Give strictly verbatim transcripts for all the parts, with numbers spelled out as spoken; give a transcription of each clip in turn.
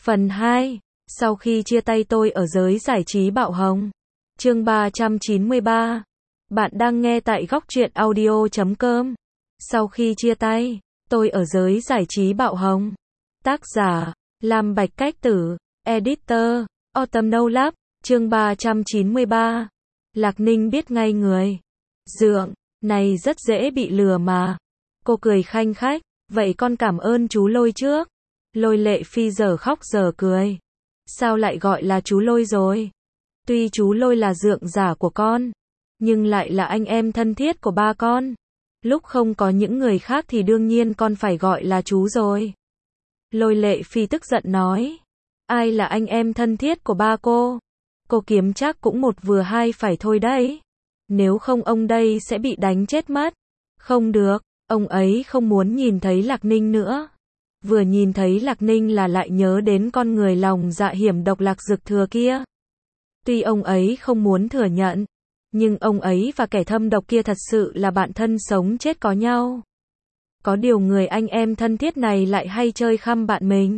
Phần hai. Sau khi chia tay tôi ở giới giải trí bạo hồng. Chương ba trăm chín mươi ba. Bạn đang nghe tại góc truyện audio chấm com. Sau khi chia tay, tôi ở giới giải trí bạo hồng. Tác giả, Lam Bạch Cách Tử. Editor, Autumn No Lab. Chương ba trăm chín mươi ba. Lạc Ninh biết ngay người. Dượng, này rất dễ bị lừa mà. Cô cười khanh khách, vậy con cảm ơn chú Lôi trước. Lôi Lệ Phi giờ khóc giờ cười. Sao lại gọi là chú Lôi rồi? Tuy chú Lôi là dượng giả của con, nhưng lại là anh em thân thiết của ba con. Lúc không có những người khác thì đương nhiên con phải gọi là chú rồi. Lôi Lệ Phi tức giận nói. Ai là anh em thân thiết của ba cô? Cô kiếm chắc cũng một vừa hai phải thôi đấy. Nếu không ông đây sẽ bị đánh chết mất. Không được, ông ấy không muốn nhìn thấy Lạc Ninh nữa. Vừa nhìn thấy Lạc Ninh là lại nhớ đến con người lòng dạ hiểm độc Lạc Dực Thừa kia. Tuy ông ấy không muốn thừa nhận, nhưng ông ấy và kẻ thâm độc kia thật sự là bạn thân sống chết có nhau. Có điều người anh em thân thiết này lại hay chơi khăm bạn mình.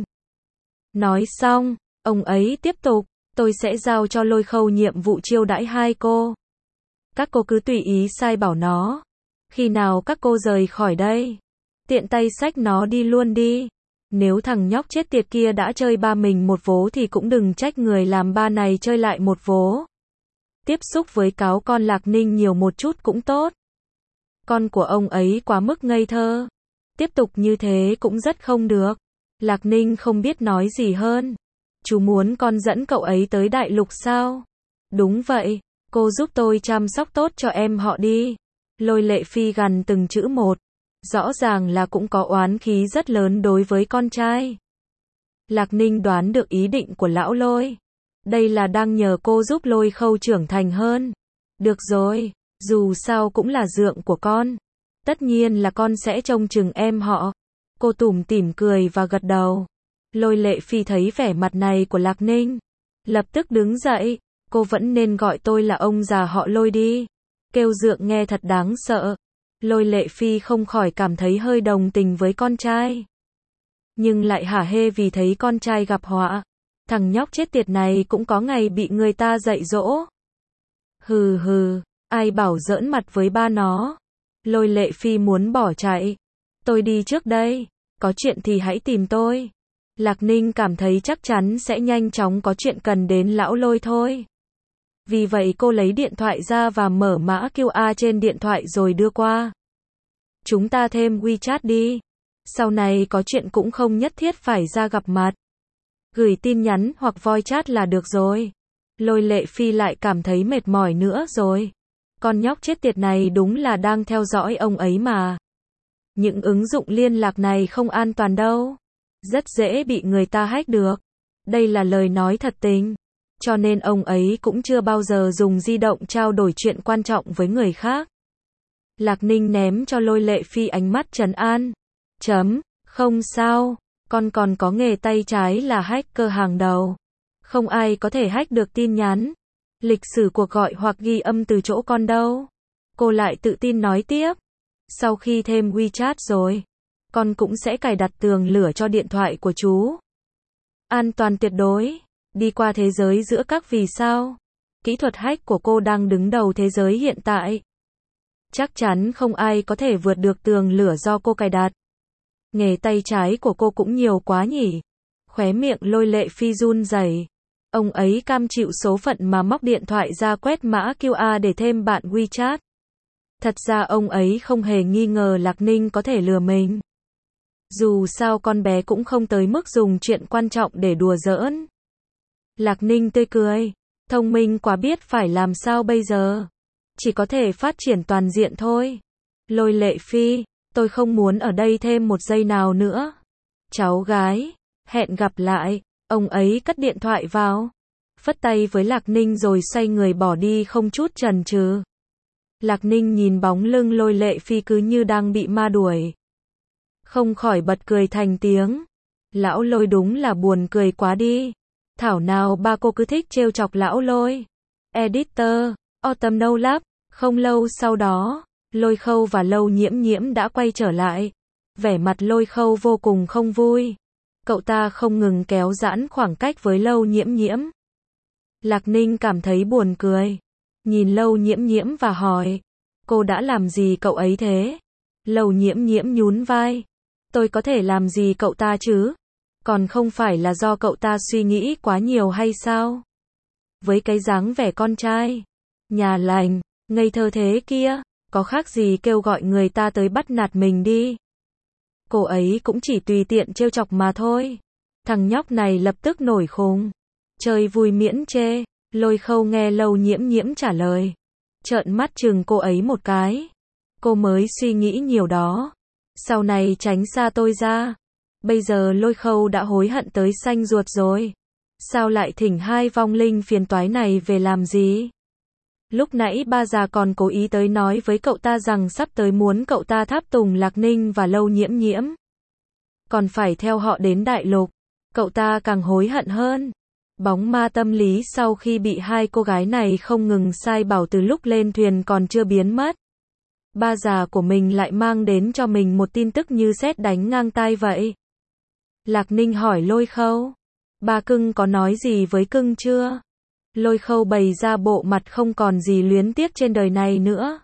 Nói xong, ông ấy tiếp tục, tôi sẽ giao cho Lôi Khâu nhiệm vụ chiêu đãi hai cô. Các cô cứ tùy ý sai bảo nó. Khi nào các cô rời khỏi đây, tiện tay xách nó đi luôn đi. Nếu thằng nhóc chết tiệt kia đã chơi ba mình một vố thì cũng đừng trách người làm ba này chơi lại một vố. Tiếp xúc với cáo con Lạc Ninh nhiều một chút cũng tốt. Con của ông ấy quá mức ngây thơ. Tiếp tục như thế cũng rất không được. Lạc Ninh không biết nói gì hơn. Chú muốn con dẫn cậu ấy tới đại lục sao? Đúng vậy, cô giúp tôi chăm sóc tốt cho em họ đi. Lôi Lệ Phi gằn từng chữ một. Rõ ràng là cũng có oán khí rất lớn đối với con trai. Lạc Ninh đoán được ý định của lão Lôi. Đây là đang nhờ cô giúp Lôi Khâu trưởng thành hơn. Được rồi, dù sao cũng là dượng của con. Tất nhiên là con sẽ trông chừng em họ. Cô tủm tỉm cười và gật đầu. Lôi Lệ Phi thấy vẻ mặt này của Lạc Ninh, lập tức đứng dậy. Cô vẫn nên gọi tôi là ông già họ Lôi đi. Kêu dượng nghe thật đáng sợ. Lôi Lệ Phi không khỏi cảm thấy hơi đồng tình với con trai. Nhưng lại hả hê vì thấy con trai gặp họa. Thằng nhóc chết tiệt này cũng có ngày bị người ta dạy dỗ. Hừ hừ, ai bảo giỡn mặt với ba nó. Lôi Lệ Phi muốn bỏ chạy. Tôi đi trước đây, có chuyện thì hãy tìm tôi. Lạc Ninh cảm thấy chắc chắn sẽ nhanh chóng có chuyện cần đến lão Lôi thôi. Vì vậy cô lấy điện thoại ra và mở mã quy rờ trên điện thoại rồi đưa qua. Chúng ta thêm WeChat đi. Sau này có chuyện cũng không nhất thiết phải ra gặp mặt. Gửi tin nhắn hoặc voice chat là được rồi. Lôi Lệ Phi lại cảm thấy mệt mỏi nữa rồi. Con nhóc chết tiệt này đúng là đang theo dõi ông ấy mà. Những ứng dụng liên lạc này không an toàn đâu. Rất dễ bị người ta hack được. Đây là lời nói thật tình. Cho nên ông ấy cũng chưa bao giờ dùng di động trao đổi chuyện quan trọng với người khác. Lạc Ninh ném cho Lôi Lệ Phi ánh mắt trấn an. Chấm, không sao, con còn có nghề tay trái là hacker hàng đầu. Không ai có thể hack được tin nhắn, lịch sử cuộc gọi hoặc ghi âm từ chỗ con đâu. Cô lại tự tin nói tiếp. Sau khi thêm WeChat rồi, con cũng sẽ cài đặt tường lửa cho điện thoại của chú. An toàn tuyệt đối. Đi qua thế giới giữa các vì sao. Kỹ thuật hack của cô đang đứng đầu thế giới hiện tại. Chắc chắn không ai có thể vượt được tường lửa do cô cài đặt. Nghề tay trái của cô cũng nhiều quá nhỉ. Khóe miệng Lôi Lệ Phi run rẩy. Ông ấy cam chịu số phận mà móc điện thoại ra quét mã quy rờ để thêm bạn WeChat. Thật ra ông ấy không hề nghi ngờ Lạc Ninh có thể lừa mình. Dù sao con bé cũng không tới mức dùng chuyện quan trọng để đùa giỡn. Lạc Ninh tươi cười. Thông minh quá biết phải làm sao bây giờ. Chỉ có thể phát triển toàn diện thôi. Lôi Lệ Phi, tôi không muốn ở đây thêm một giây nào nữa. Cháu gái, hẹn gặp lại. Ông ấy cất điện thoại vào. Phất tay với Lạc Ninh rồi xoay người bỏ đi không chút chần chừ. Lạc Ninh nhìn bóng lưng Lôi Lệ Phi cứ như đang bị ma đuổi. Không khỏi bật cười thành tiếng. Lão Lôi đúng là buồn cười quá đi. Thảo nào ba cô cứ thích trêu chọc lão Lôi. Editor, Autumn No Lab. Không lâu sau đó, Lôi Khâu và Lâu Nhiễm Nhiễm đã quay trở lại. Vẻ mặt Lôi Khâu vô cùng không vui. Cậu ta không ngừng kéo giãn khoảng cách với Lâu Nhiễm Nhiễm. Lạc Ninh cảm thấy buồn cười. Nhìn Lâu Nhiễm Nhiễm và hỏi. Cô đã làm gì cậu ấy thế? Lâu Nhiễm Nhiễm nhún vai. Tôi có thể làm gì cậu ta chứ? Còn không phải là do cậu ta suy nghĩ quá nhiều hay sao? Với cái dáng vẻ con trai, nhà lành, ngây thơ thế kia, có khác gì kêu gọi người ta tới bắt nạt mình đi. Cô ấy cũng chỉ tùy tiện trêu chọc mà thôi. Thằng nhóc này lập tức nổi khùng. Chơi vui miễn chê. Lôi Khâu nghe Lâu Nhiễm Nhiễm trả lời. Trợn mắt chừng cô ấy một cái. Cô mới suy nghĩ nhiều đó. Sau này tránh xa tôi ra. Bây giờ Lôi Khâu đã hối hận tới xanh ruột rồi. Sao lại thỉnh hai vong linh phiền toái này về làm gì? Lúc nãy ba già còn cố ý tới nói với cậu ta rằng sắp tới muốn cậu ta tháp tùng Lạc Ninh và Lâu Nhiễm Nhiễm. Còn phải theo họ đến đại lục. Cậu ta càng hối hận hơn. Bóng ma tâm lý sau khi bị hai cô gái này không ngừng sai bảo từ lúc lên thuyền còn chưa biến mất. Ba già của mình lại mang đến cho mình một tin tức như sét đánh ngang tai vậy. Lạc Ninh hỏi Lôi Khâu. Ba cưng có nói gì với cưng chưa? Lôi Khâu bày ra bộ mặt không còn gì luyến tiếc trên đời này nữa.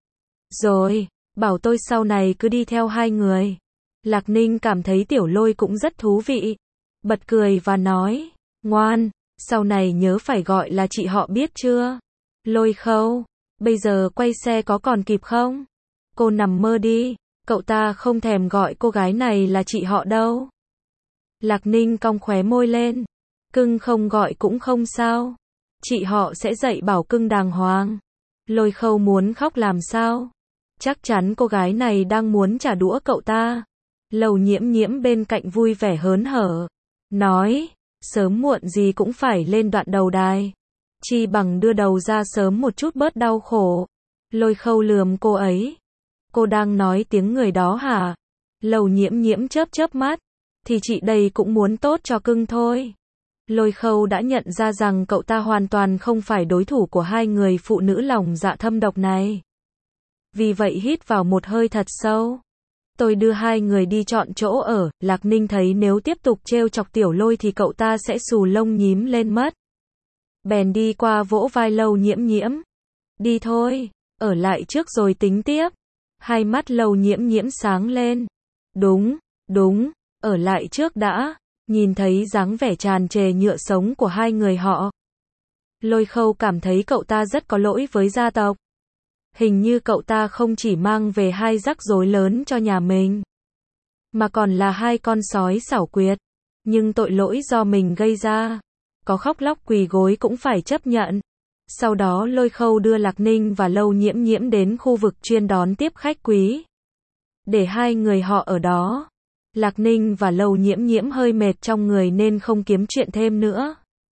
Rồi, bảo tôi sau này cứ đi theo hai người. Lạc Ninh cảm thấy Tiểu Lôi cũng rất thú vị. Bật cười và nói, ngoan, sau này nhớ phải gọi là chị họ biết chưa? Lôi Khâu, bây giờ quay xe có còn kịp không? Cô nằm mơ đi, cậu ta không thèm gọi cô gái này là chị họ đâu. Lạc Ninh cong khóe môi lên. Cưng không gọi cũng không sao. Chị họ sẽ dạy bảo cưng đàng hoàng. Lôi Khâu muốn khóc làm sao? Chắc chắn cô gái này đang muốn trả đũa cậu ta. Lâu Nhiễm Nhiễm bên cạnh vui vẻ hớn hở. Nói, sớm muộn gì cũng phải lên đoạn đầu đài. Chi bằng đưa đầu ra sớm một chút bớt đau khổ. Lôi Khâu lườm cô ấy. Cô đang nói tiếng người đó hả? Lâu Nhiễm Nhiễm chớp chớp mắt. Thì chị đây cũng muốn tốt cho cưng thôi. Lôi Khâu đã nhận ra rằng cậu ta hoàn toàn không phải đối thủ của hai người phụ nữ lòng dạ thâm độc này. Vì vậy hít vào một hơi thật sâu. Tôi đưa hai người đi chọn chỗ ở. Lạc Ninh thấy nếu tiếp tục trêu chọc Tiểu Lôi thì cậu ta sẽ xù lông nhím lên mất. Bèn đi qua vỗ vai Lâu Nhiễm Nhiễm. Đi thôi, ở lại trước rồi tính tiếp. Hai mắt Lâu Nhiễm Nhiễm sáng lên. Đúng, đúng, ở lại trước đã. Nhìn thấy dáng vẻ tràn trề nhựa sống của hai người họ. Lôi Khâu cảm thấy cậu ta rất có lỗi với gia tộc. Hình như cậu ta không chỉ mang về hai rắc rối lớn cho nhà mình, mà còn là hai con sói xảo quyệt. Nhưng tội lỗi do mình gây ra, có khóc lóc quỳ gối cũng phải chấp nhận. Sau đó Lôi Khâu đưa Lạc Ninh và Lâu Nhiễm Nhiễm đến khu vực chuyên đón tiếp khách quý. Để hai người họ ở đó. Lạc Ninh và Lâu Nhiễm Nhiễm hơi mệt trong người nên không kiếm chuyện thêm nữa.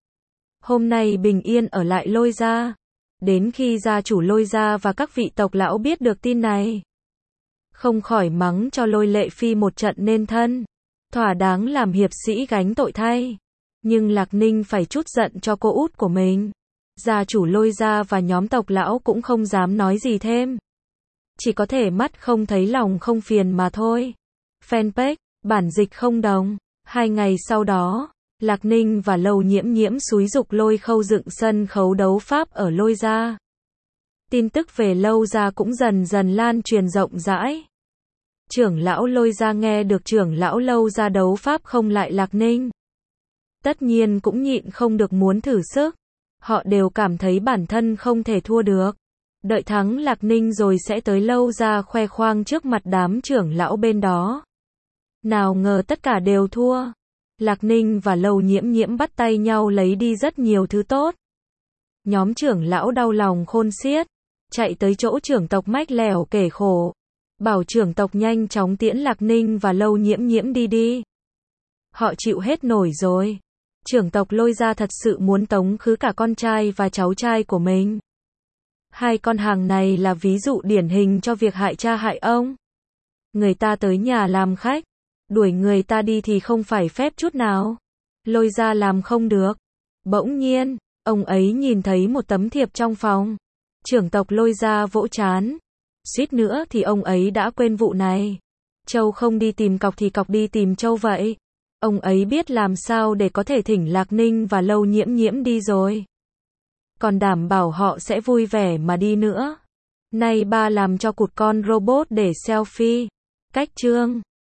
Hôm nay bình yên ở lại Lôi gia. Đến khi gia chủ Lôi gia và các vị tộc lão biết được tin này, không khỏi mắng cho Lôi Lệ Phi một trận nên thân. Thỏa đáng làm hiệp sĩ gánh tội thay. Nhưng Lạc Ninh phải trút giận cho cô út của mình. Gia chủ Lôi gia và nhóm tộc lão cũng không dám nói gì thêm. Chỉ có thể mắt không thấy lòng không phiền mà thôi. Fanpage, bản dịch không đồng. Hai ngày sau đó, Lạc Ninh và Lâu Nhiễm Nhiễm xúi giục Lôi Khâu dựng sân khấu đấu pháp ở Lôi gia. Tin tức về Lâu gia cũng dần dần lan truyền rộng rãi. Trưởng lão Lôi gia nghe được trưởng lão Lâu gia đấu pháp không lại Lạc Ninh. Tất nhiên cũng nhịn không được muốn thử sức. Họ đều cảm thấy bản thân không thể thua được. Đợi thắng Lạc Ninh rồi sẽ tới Lâu gia khoe khoang trước mặt đám trưởng lão bên đó. Nào ngờ tất cả đều thua. Lạc Ninh và Lâu Nhiễm Nhiễm bắt tay nhau lấy đi rất nhiều thứ tốt. Nhóm trưởng lão đau lòng khôn xiết. Chạy tới chỗ trưởng tộc mách lẻo kể khổ. Bảo trưởng tộc nhanh chóng tiễn Lạc Ninh và Lâu Nhiễm Nhiễm đi đi. Họ chịu hết nổi rồi. Trưởng tộc Lôi gia thật sự muốn tống khứ cả con trai và cháu trai của mình. Hai con hàng này là ví dụ điển hình cho việc hại cha hại ông. Người ta tới nhà làm khách, đuổi người ta đi thì không phải phép chút nào. Lôi gia làm không được. Bỗng nhiên, ông ấy nhìn thấy một tấm thiệp trong phòng. Trưởng tộc Lôi gia vỗ trán. Suýt nữa thì ông ấy đã quên vụ này. Trâu không đi tìm cọc thì cọc đi tìm trâu vậy. Ông ấy biết làm sao để có thể thỉnh Lạc Ninh và Lâu Nhiễm Nhiễm đi rồi. Còn đảm bảo họ sẽ vui vẻ mà đi nữa. Nay ba làm cho cụt con robot để selfie. Cách chương